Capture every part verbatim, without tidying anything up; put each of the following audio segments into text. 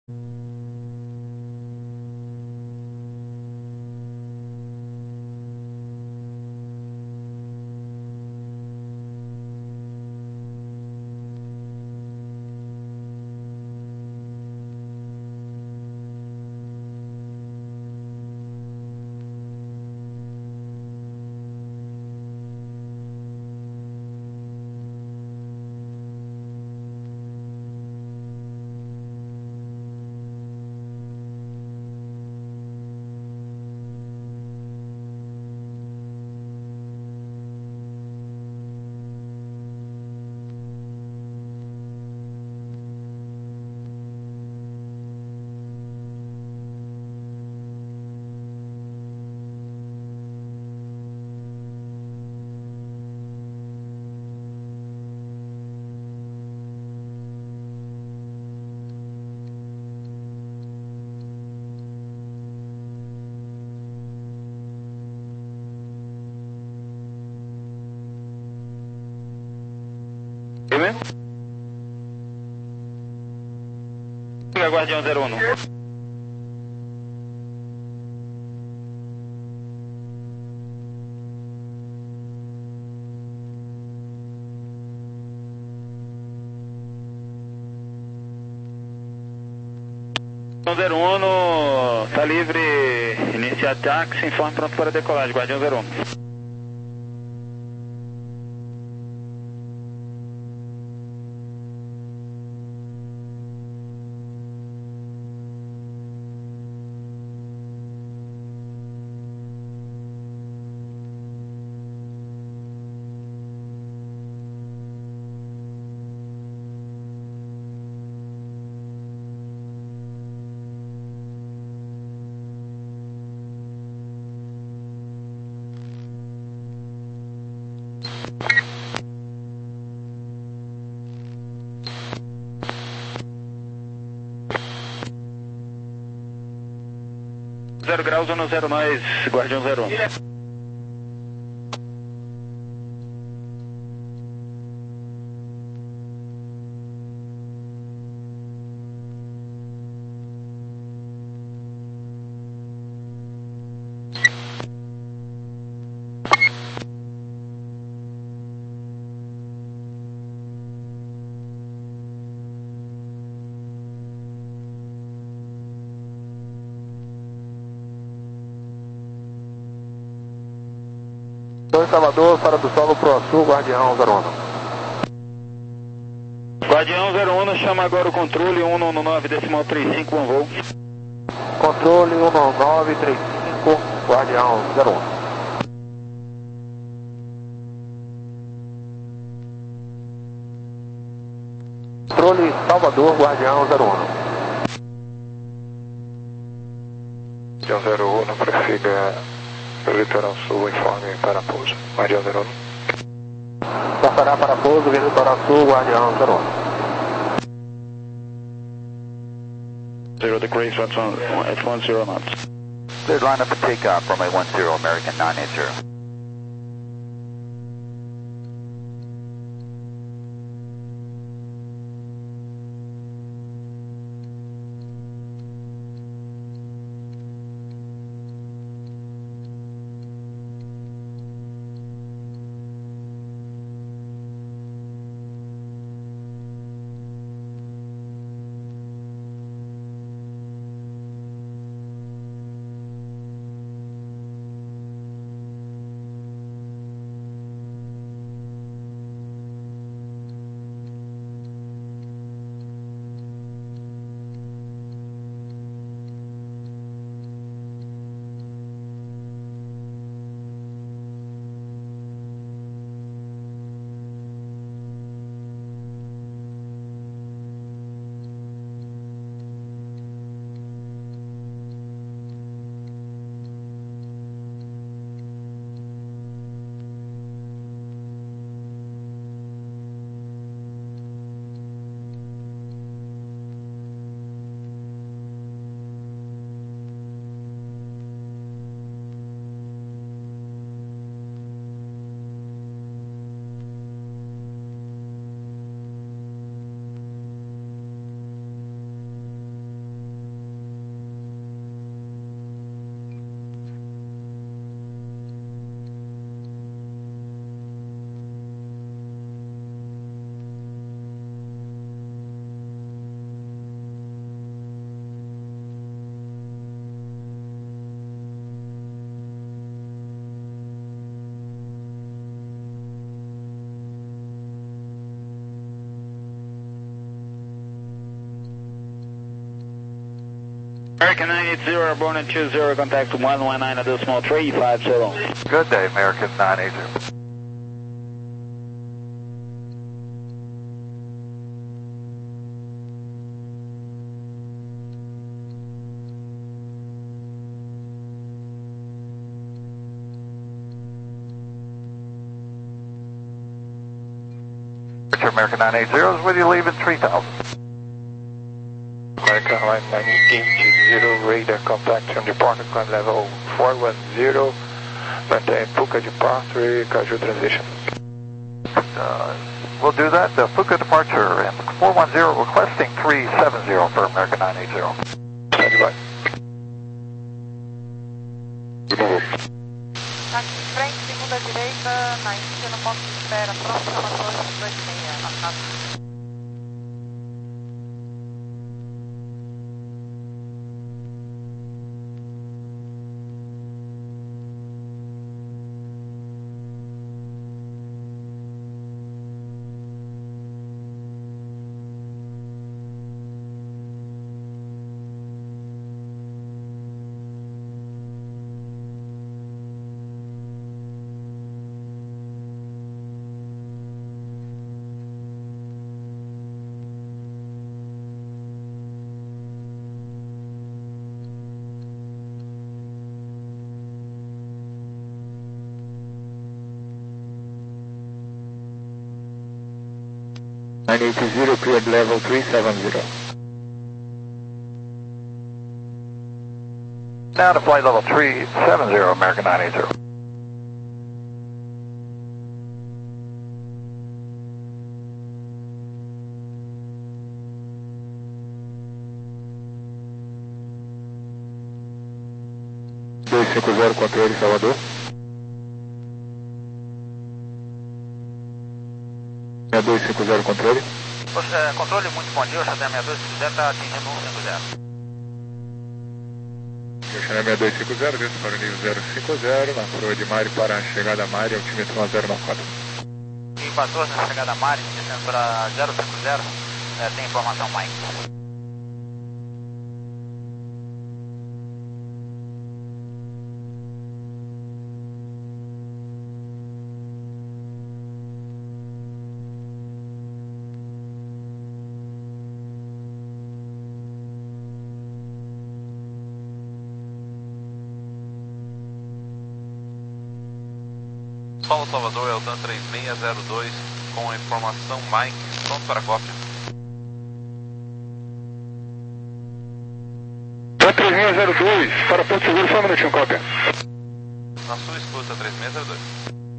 Guardião zero um. zero um, está livre, inicia táxi, informe pronto para decolagem, Guardião zero um. Zero graus, zona zero nós, Guardião zero um. Salvador, fora do solo, pro sul, Guardião zero um. Guardião zero um, chama agora o controle um nove nove decimal trinta e cinco, bom voo. Controle um nove nove trinta e cinco, Guardião zero um. Controle Salvador, Guardião zero um. Guardião zero um, prossiga pelo litoral sul, informe para pouso. Guardião zero um. Passará para pouso, via litoral sul, Guardião zero um. Zero degrees, at one zero knots. Cleared line up for takeoff, runway one zero, American nine eight zero. American nine eight zero, airborne at two zero, contact one one nine at the small three five so long. Good day, American nine eight zero. American nine eight zero is with you, leave at three thousand. American nine eight zero, radar contact from departure, climb level four one zero, maintain Puka departure, casual transition. Uh, we'll do that, the Fuka departure, and four one zero requesting three seven zero for American nine eight zero. Stand by. Aqui em frente, segunda direita, na Índia, no ponto de espera, próximo a dois dois seis, afasta. nine eight zero, cleared level three seven zero. Now to flight level three seven zero, American nine eight zero. dois cinco zero, controle Salvador. seis dois cinco zero, controle. É, controle, muito bom dia, o Chanel seis dois cinco zero está atingindo um cinco zero. O Chanel seis dois cinco zero, desce para o nível zero cinco zero, na proa de Mari para a chegada a Mari, altímetro zero nove quatro. E quatorze na chegada a Mari, descendo para zero cinco zero, é, tem informação Mike. Paulo Salvador, Eltan três seis zero dois, com a informação Mike, pronto para a cópia. três seis zero dois, para Porto Seguro, só um minutinho, cópia. Na sua escuta, três seis zero dois.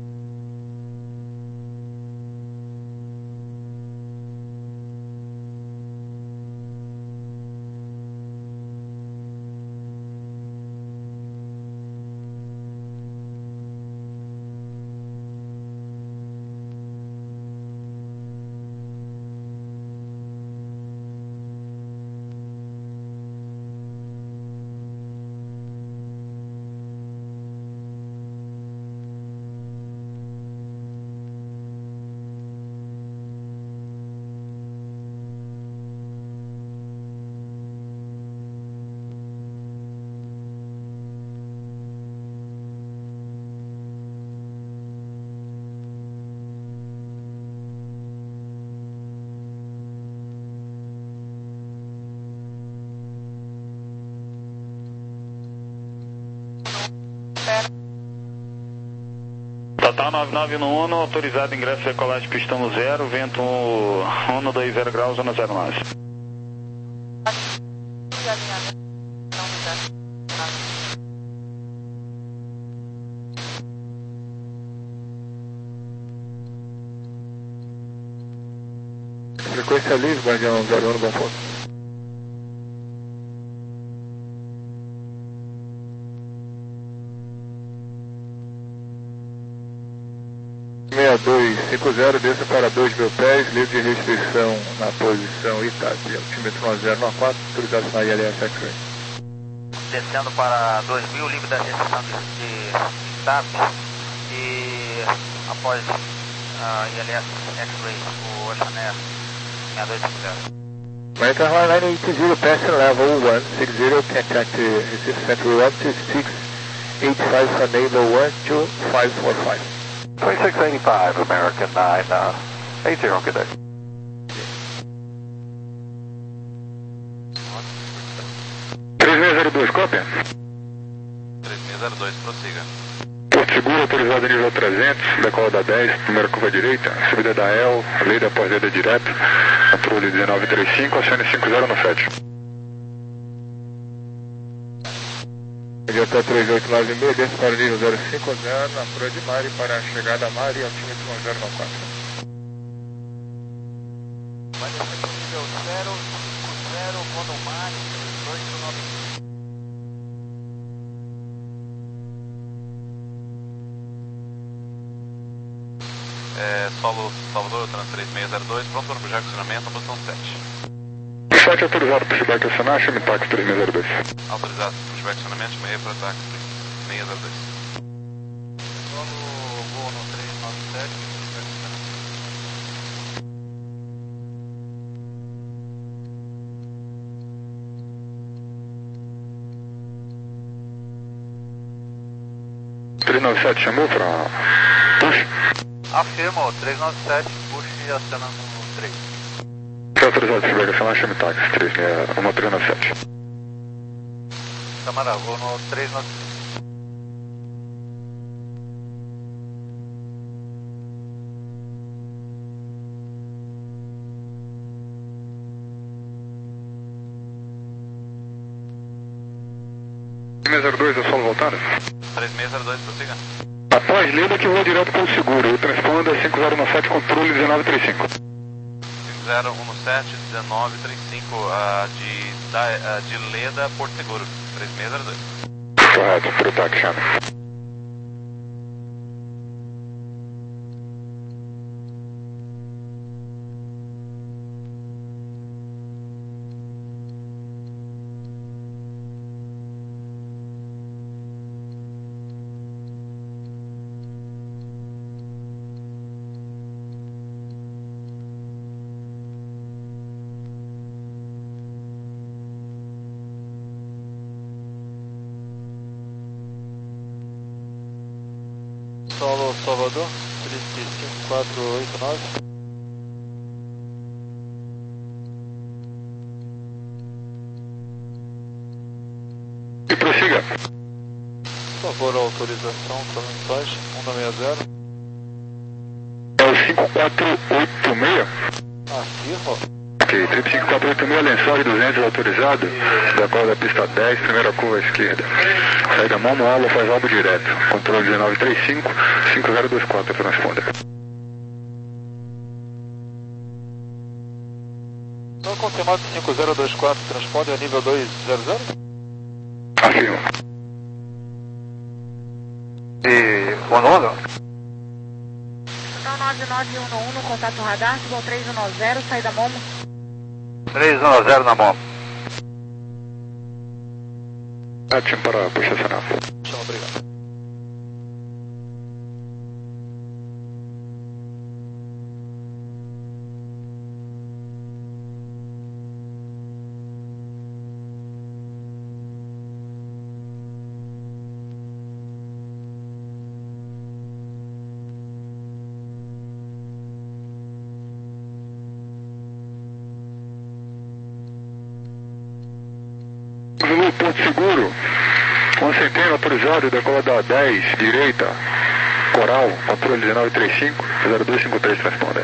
Total nove nove no Uno, autorizado ingresso decolagem pistão no zero, vento Uno dois zero graus, zona zero nove. Frequência livre, Guardião zero um, bom ponto. seis dois cinco zero, desça para dois mil pés, livre de restrição na posição Itachi, altímetro zero nove quatro, autorizado na I L S X-Ray. Descendo para dois mil, livre da restrição de, de TAP e após a I L S X-Ray, o Chanel seis dois cinco zero. American Airlines eighty, passing level one sixty, contact Recife Central one two six eight five, enable one two five four five. twenty-six eighty-five, American nine eighty, good day. três seis zero dois, cópia? três seis zero dois, prossiga. Porto Seguro, autorizado nível trezentos, decola da dez, primeira curva direita, subida da E L, lei da pós-leda direto, controle dezenove trinta e cinco, acione cinco zero no sete. Até três oito nove seis, desce para o nível zero cinco zero, na Praia de Mari, para a chegada a Mari, altímetro um zero nove quatro. Vai descer para o nível zero cinco zero, Rodo Mari, três oito nove cinco. É, solo Salvador, trans três seis zero dois, pronto para o projeto de acionamento, posição sete. sete autorizado para pushback acionar, chame táxi três seis zero dois. Autorizado para pushback de acionamento, chame para táxi três seis zero dois. Solo voo no três nove sete, três nove sete chamou para push? afirmo, três nove sete, push e acionando no três. Está autorizado para pushback acionar, chame táxi três seis nove sete. Câmara, vou no três nove sete. três seis zero dois, é solo voltando? três seis zero dois, prossiga. Após lida que voa direto com o seguro, o transponder cinco zero um sete, controle dezenove trinta e cinco. cinco zero um sete, dezenove trinta e cinco, uh, de, da, uh, de Leda, Porto Seguro, três seis zero dois. Correto, para o táxi, chame. Solo Salvador, trinta e cinco quatro oito nove. E prossiga. Por favor, autorização para mensagem um nove zero. É o cinco quatro oito seis. Afirmo. Ok, trinta e cinco quatro oito seis, Lençóis duzentos autorizado, decola da pista dez, primeira curva à esquerda. Saída Momo Alvo, faz alvo direto. Controle dezenove trinta e cinco, cinco zero dois quatro, transponder. Não confirmado cinco zero dois quatro, transponder a nível dois zero zero. Afirmo. E o nono? Então nove nove um um no contato radar, Cibol três um nove zero, saída Momo. três um nove zero na mão. Action para puxar acionar. Chama, obrigado. Zulu, Porto Seguro, com centena autorizado, decola da dez, direita, Coral, controle dezenove trinta e cinco, zero dois cinco três, transponder.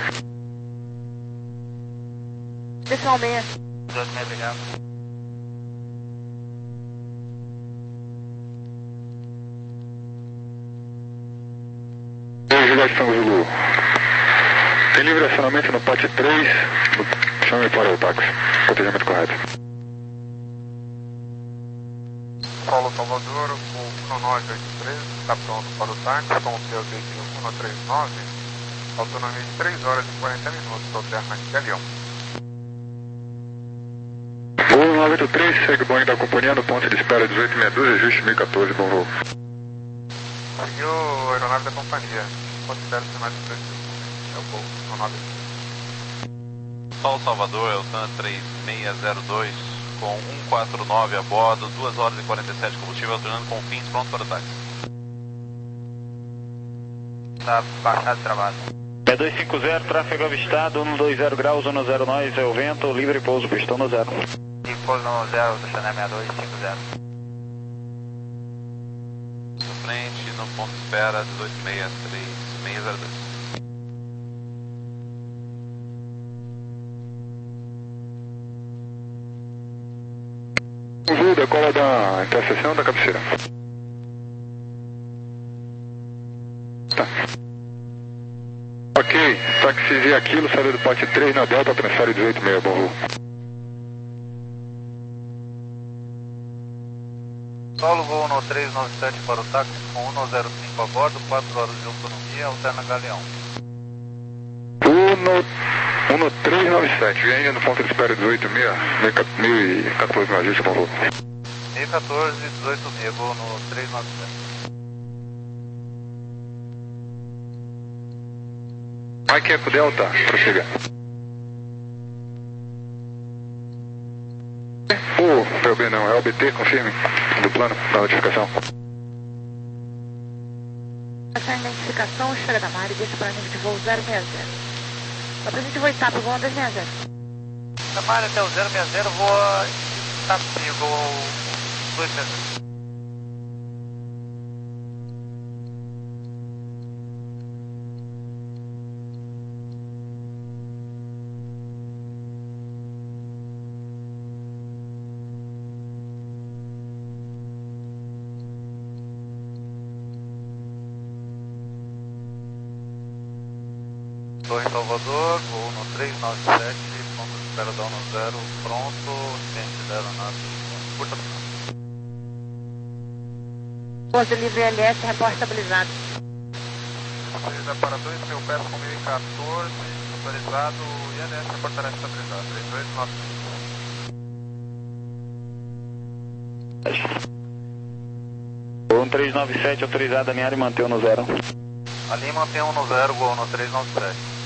Pessoal meia. dois meia, obrigado. Gestão Zulu. Tem livre acionamento no pátio três, chame para o táxi. Protegimento correto. Solo Salvador, o um nove oito três, está pronto para o táxi, com o seu objetivo um três nove, autonomia de três horas e quarenta minutos, alternante de avião. O um nove oito três, segue o Boeing da companhia no ponto de espera dezoito sessenta e dois, ajuste mil e quatorze, bom voo. Seguiu a aeronave da companhia, considera o sinal de trânsito, é o voo um nove oito três. Sol Salvador, Eltan três seis zero dois, com cento e quarenta e nove a bordo, duas horas e quarenta e sete de combustível, alternando com fins, pronto para o táxi. Tá baixado e travado. É dois cinco zero, tráfego avistado, cento e vinte graus, um zero nós, é o vento, livre pouso, pistão no zero. E pouso no zero, do Chanel sessenta e dois cinco zero. Frente, no ponto de espera, dezoito sessenta e três seis zero dois. Voo, decola da interseção da cabeceira. Tá. Ok, táxi Z Aquilo, saída do pote três na Delta, transfere dezoito sessenta, bom voo. Solo voo no três nove sete para o táxi com cento e cinco a bordo, quatro horas de autonomia, alterna Galeão. Uno, Uno três nove sete, vem ainda no ponto de espera dezoito sessenta, mil e quatorze na agência, bom voo. mil e quatorze, dezoito sessenta, voo no três nove sete. Mike Eco Delta, prossiga. O P O B não, é o B T, confirme, do plano, da notificação. Essa identificação, Estrela da Mar, e deixa para nível de voo zero seis zero. Apresente voo etapa, voo dois seis zero. Da Mar até o zero seis zero, voa tá comigo, dois seis zero. Torre Salvador, voo no três nove sete, ponto de espera da no zero, pronto, ciente da aeronave, curta Pouso livre L S, reporte estabilizado. Saída para dois mil pés com mil e quatorze, autorizado, I L S reportará estabilizado, três dois nove cinco. Um três nove sete, autorizado a alinhar e manter no zero. Ali mantém um no zero, voo no três nove sete.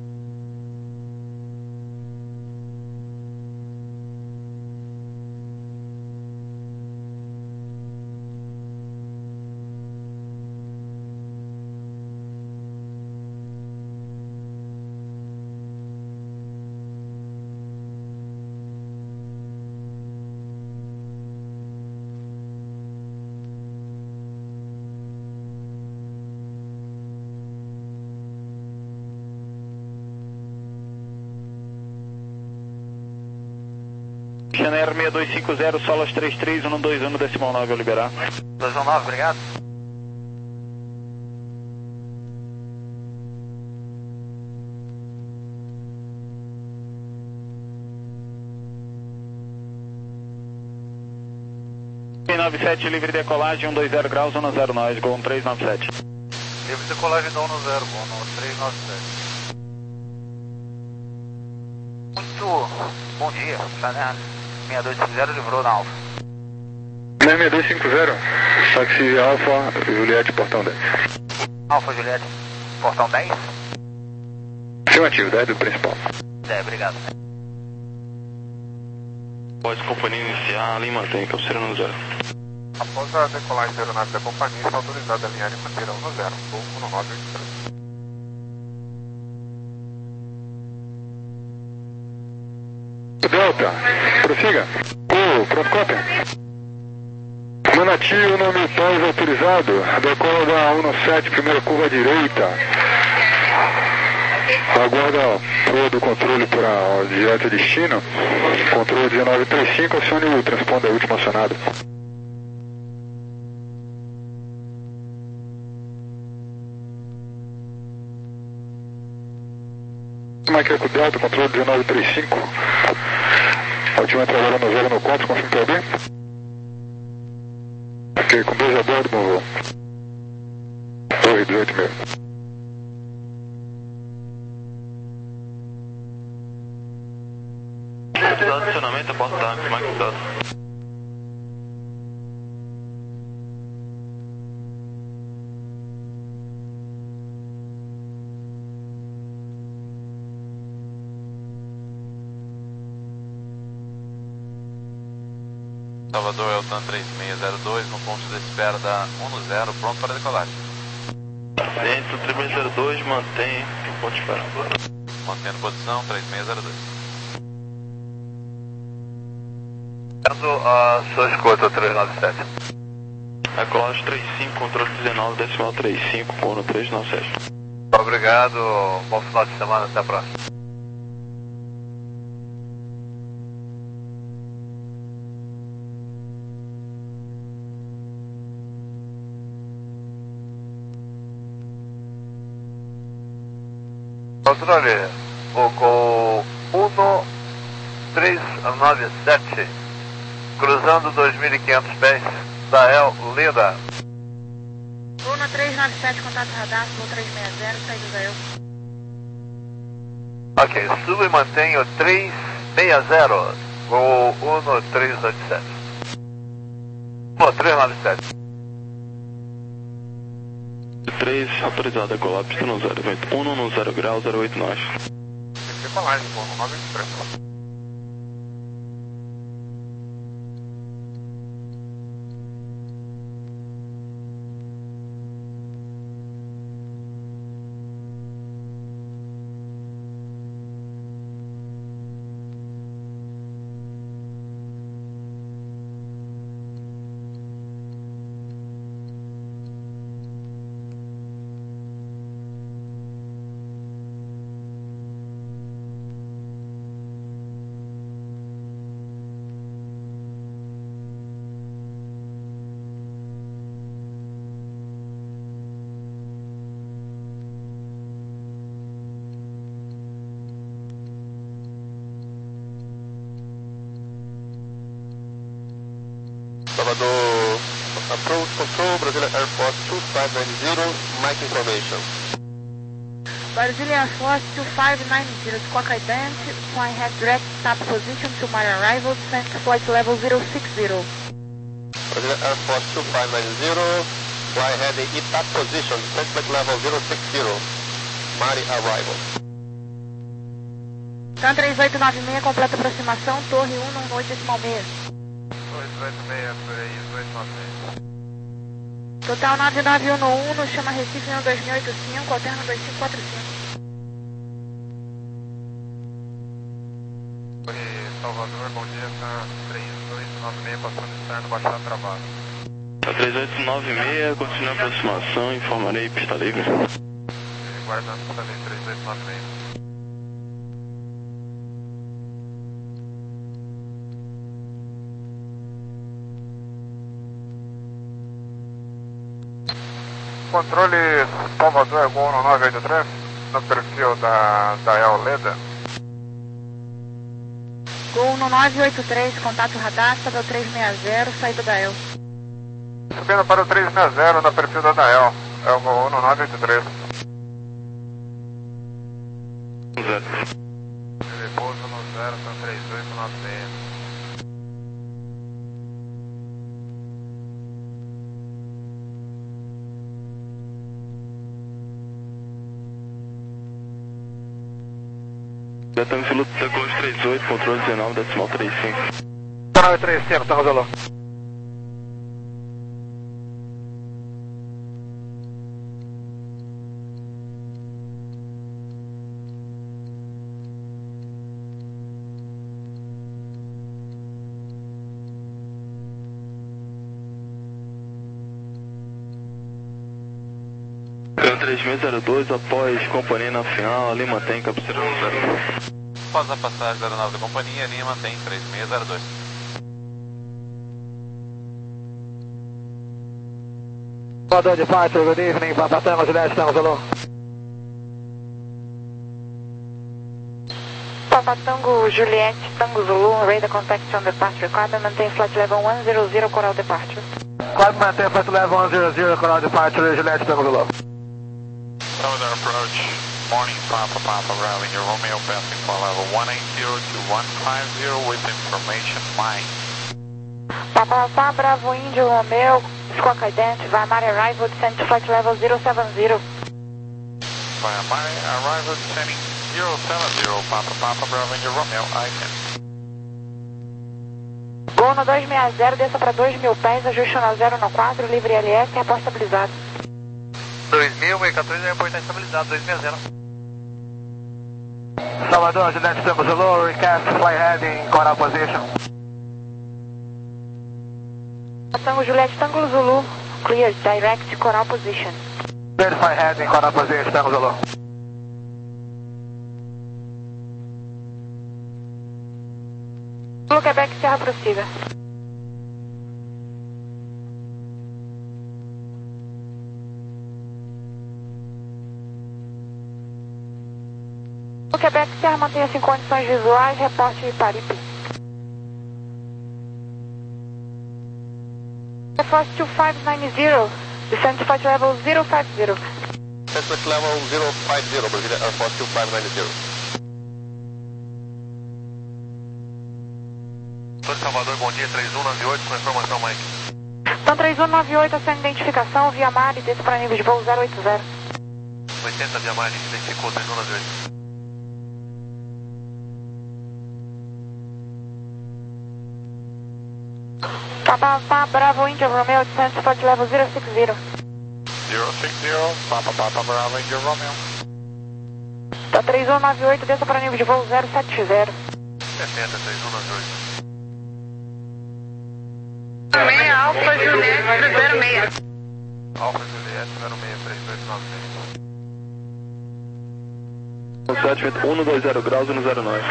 Chanel seis dois cinco zero, Solas três três, um dois um, decimal nove, ao liberar. dois um nove, obrigado. três nove sete, livre decolagem, um dois zero graus, um zero nós, Gol um três nove sete. Livre decolagem da um no zero, voo no três nove sete. Muito bom dia, Chanel seis dois cinco zero, livrou na Alfa. seis dois cinco zero, táxi Alfa, Juliette, portão dez. Alfa Juliette, portão dez? Afirmativo, dez do principal. dez, obrigado. Pode companhia iniciar, ali mantém, cabeceira no zero. Após a decolagem da aeronave da companhia, está autorizada a alinhar e manter a um no zero, voo um nove oito três. Delta, prossiga. O, pronto, cópia. Manati, o nome pós autorizado, decola da um sete, primeira curva direita. Aguarda todo o controle para direto destino. Controle dezenove trinta e cinco, acione o transponder último acionado. Mike Eco Delta, controle dezenove trinta e cinco. Última entrada no zero no quatro, confirma P O B. Ok, com dois a bordo, bom voo. Torre dezoito sessenta. Adicionamento, porta táxi, Mike Delta. Salvador Eltan três seis zero dois, no ponto de espera da um zero, pronto para decolagem. Dentro três seis zero dois, mantém o ponto de espera. Mantendo posição, três seis zero dois. A sua escuta, três nove sete. Decolagem três cinco, controle dezenove, decimal trinta e cinco, Pono três nove sete. Obrigado, bom final de semana, até a próxima. Controle, Voco um três nove sete, cruzando dois mil e quinhentos pés, Dael Leda. um três nove sete, contato radar, voo três seis zero, saída da eu. Ok, suba e mantenha o três seis zero, voo um três oito sete. um três nove sete. três, autorizado a decolar, pista no zero, vento um no zero grau, zero oito nós. Decolagem, Pono nove três. Salvador, approach control, Brasília Air Force two five nine zero, mic information. Brasília Air Force two five nine zero, squawk ident, flying head direct top position to my arrival, descent to flight level zero six zero. Brasília Air Force two five nine zero, fly head E T A P position, descent flight level zero six zero, Mari arrival. TAM três oito nove seis, completa aproximação, torre um no oito decimal seis. dois oito seis, três oito nove seis. Total nove nove um no um, chama Recife no dois mil e oitenta e cinco, alterna dois cinco quatro cinco. Torre Salvador, bom dia, tá três oito nove seis, passando externo, baixada travada. Tá três oito nove seis, continua a aproximação, informarei pista livre. Guardando pista livre, três oito nove seis. Controle Salvador, Gol um nove oito três, no perfil da Dael Leda. Gol um nove oito três, contato radar, Sabel três seis zero, saída da El. Subindo para o três seis zero, no perfil da Dael, é o Gol um nove oito três. Zero. Repouso no zero, são três oito nove seis. Já estamos piloto da Close três oito, controle dezenove, decimal trinta e cinco. nove três cinco, tá Rosalô. três seis zero dois, após companhia na final, ali mantém cabeceira no zero. Após a passagem da aeronave da companhia, a linha mantém três seis zero dois. Salvador departure, good evening, Papa Tango Juliette, Tango Zulu. Papa Tango Juliette, Tango Zulu, radar contact on departure, requirement maintain flight level one zero zero, Coral departure. Quase mantém flight level one zero zero, Coral departure, Juliette, Tango Zulu. Southern approach, morning Papa Papa, routing your Romeo passing for level one eight zero to one five zero with information mine. Papa Papa, Bravo Índio, Romeo, squawk ident, via Mari arrival, descent to flight level zero seven zero. Via Mari arrival descending zero seven zero, Papa Papa, Bravo Índio, Romeo, I ten. Gol no dois seis zero, desça para dois mil pés, ajuste no zero no quatro, livre L S, reporte estabilizado. dois mil, meio quatorze, reporte estabilizado, dois seis zero. Salvador, Juliette Tango Zulu, recast fly heading, coral position. Tango Juliette Tango Zulu, clear, direct, coral position. Clear fly heading, coral position, Tango Zulu. Zulu Quebec, Serra prossiga. Zulu Quebec, Serra mantenha-se em condições visuais, reporte Paripe. Air Force two five nine zero, descend to flight level zero five zero. Flight level zero five zero, Brasília Air Force two five nine zero. Doutor Salvador, bom dia, três um nove oito, com informação, Mike. Então três um nove oito, sem identificação, via mar e desça para nível de voo zero oito zero. oitenta via mar, identificou, três um nove oito. Papa Bravo India Romeo, descend to flight level zero six zero. zero six zero, Papa Papa Bravo India Romeo. Então três um nove oito, desça para nível de voo zero sete zero. sessenta, três um nove oito. seis Alfa Juliette zero seis. Alfa Juliette zero seis, três dois nove seis. sete um dois zero graus e no zero nove.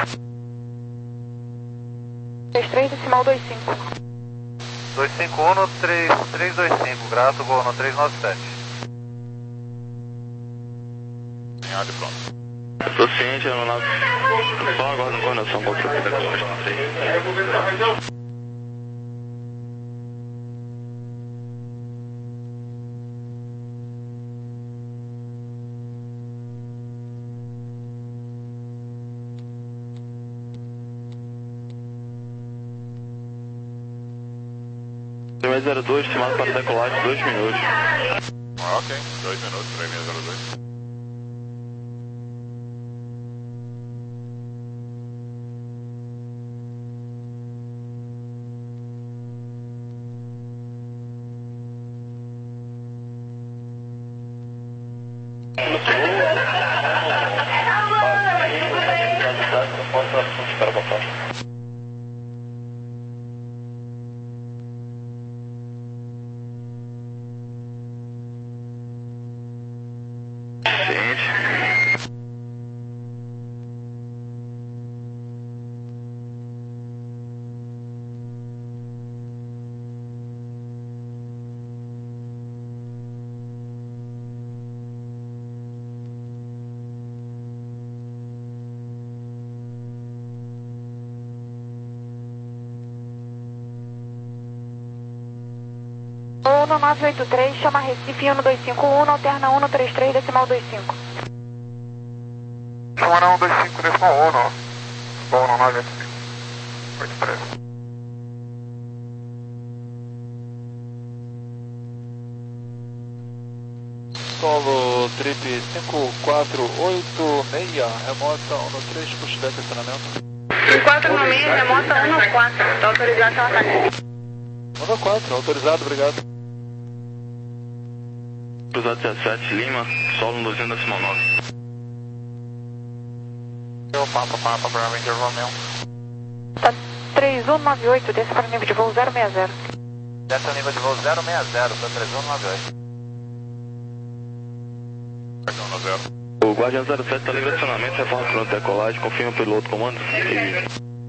três três decimal dois cinco. dois cinco um, três dois cinco, graço, gol no três nove sete. Sinal de pronto. Estou ciente, aeronave. Só aguardo a coordenação com o zero dois, estimado para decolagem, dois minutos. Ah, ok, dois minutos, três seis zero dois. um nove oito três, chama Recife um dois cinco um, alterna um três três, decimal dois cinco. Chama um dois cinco, decimal um, bom no nove oito três. Solo Trip cinco quatro oito seis, remota um no três, push back acionamento. cinco quatro no seis, remota um no quatro, está autorizado pela ataque. um no quatro, autorizado, obrigado. Cruzado dezessete, Lima, solo no duzentos decimal nove. Eu, Papa Papa Bravo India Romeo. Tá três um nove oito, desça para nível de voo zero seis zero. Desce o nível de voo zero seis zero, para três um nove oito. O Guardião zero sete está livre de acionamento, reforma pronto, decolagem, confirma o piloto, comando. E...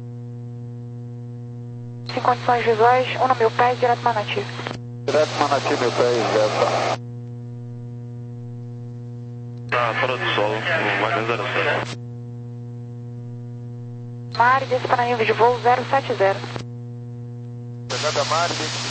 Sem condições visuais, um no mil pés, direto Manati. Direto Manati, mil pés, Delta. Tá fora do solo, o Guardião zero sete. Mar, desça para nível de voo zero sete zero. Chegada Mar,